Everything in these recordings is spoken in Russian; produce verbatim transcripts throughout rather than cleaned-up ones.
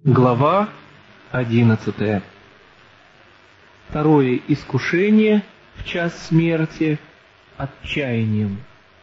Глава одиннадцатая. Второе искушение в час смерти отчаянием.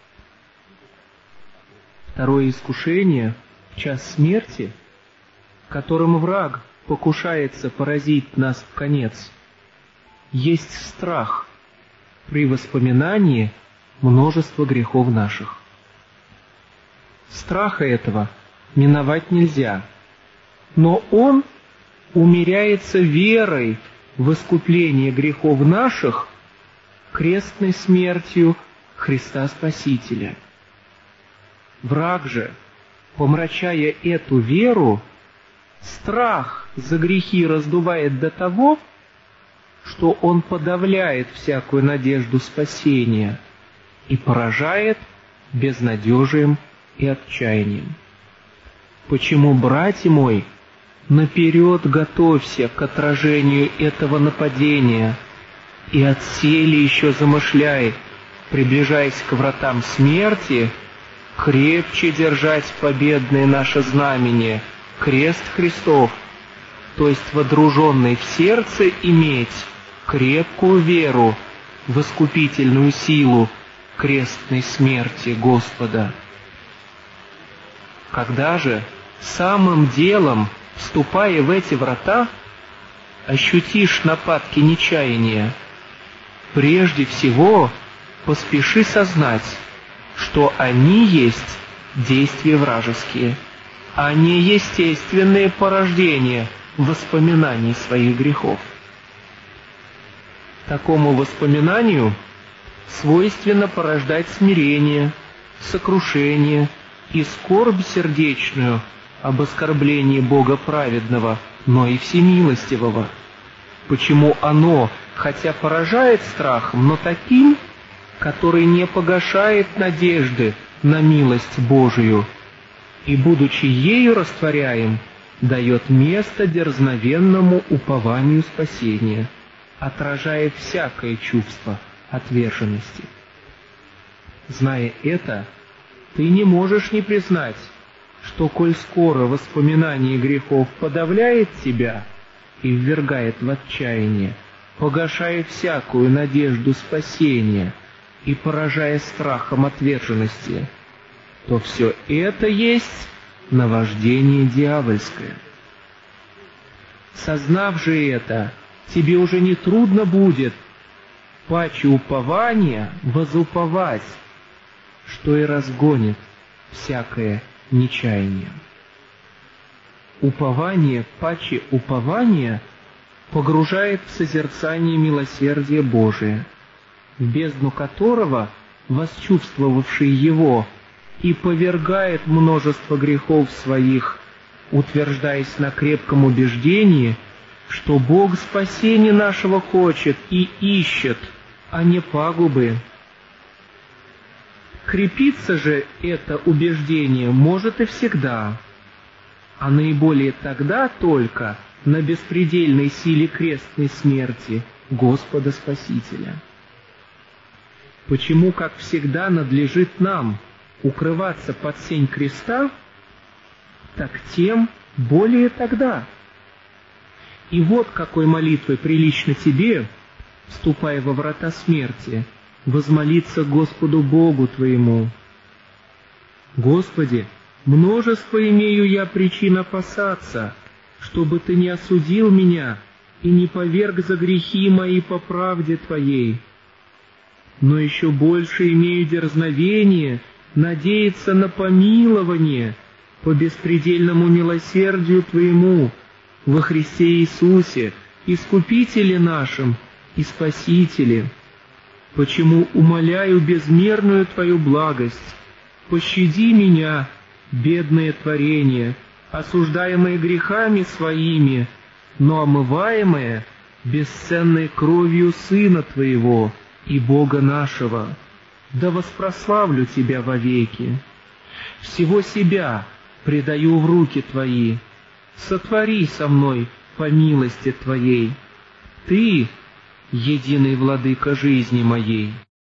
Второе искушение в час смерти, которым враг покушается поразить нас вконец, есть страх при воспоминании множества грехов наших. Страха этого миновать нельзя, но он умеряется верой в искупление грехов наших крестной смертью Христа Спасителя. Враг же, помрачая эту веру, страх за грехи раздувает до того, что он подавляет всякую надежду спасения и поражает безнадежием и отчаянием. Почему, братья мои, наперед готовься к отражению этого нападения и отселе еще замышляй, приближаясь к вратам смерти, крепче держать победное наше знамение, крест Христов, то есть водруженный в сердце иметь крепкую веру в искупительную силу крестной смерти Господа. Когда же самым делом, вступая в эти врата, ощутишь нападки нечаяния, прежде всего поспеши сознать, что они есть действия вражеские, а не естественные порождения воспоминаний своих грехов. Такому воспоминанию свойственно порождать смирение, сокрушение и скорбь сердечную об оскорблении Бога праведного, но и всемилостивого. Почему оно, хотя поражает страхом, но таким, который не погашает надежды на милость Божию, и, будучи ею растворяем, дает место дерзновенному упованию спасения, отражая всякое чувство отверженности. Зная это, ты не можешь не признать, что, коль скоро воспоминание грехов подавляет тебя и ввергает в отчаяние, погашая всякую надежду спасения и поражая страхом отверженности, то все это есть наваждение дьявольское. Сознав же это, тебе уже не трудно будет паче упования возуповать, что и разгонит всякое нечаяние. Упование паче упования погружает в созерцание милосердия Божия, в бездну которого восчувствовавший его и повергает множество грехов своих, утверждаясь на крепком убеждении, что Бог спасения нашего хочет и ищет, а не пагубы. Крепиться же это убеждение может и всегда, а наиболее тогда только на беспредельной силе крестной смерти Господа Спасителя. Почему, как всегда, надлежит нам укрываться под сень креста, так тем более тогда. И вот какой молитвой прилично тебе, вступая во врата смерти, возмолиться Господу Богу твоему. Господи, множество имею я причин опасаться, чтобы Ты не осудил меня и не поверг за грехи мои по правде Твоей. Но еще больше имею дерзновение надеяться на помилование по беспредельному милосердию Твоему во Христе Иисусе, Искупителе нашим и Спасителе. Почему умоляю безмерную Твою благость, пощади меня, бедное творение, осуждаемое грехами своими, но омываемое бесценной кровью Сына Твоего и Бога нашего. Да воспрославлю Тебя вовеки. Всего себя предаю в руки Твои. Сотвори со мной по милости Твоей. Ты — единый владыка жизни моей.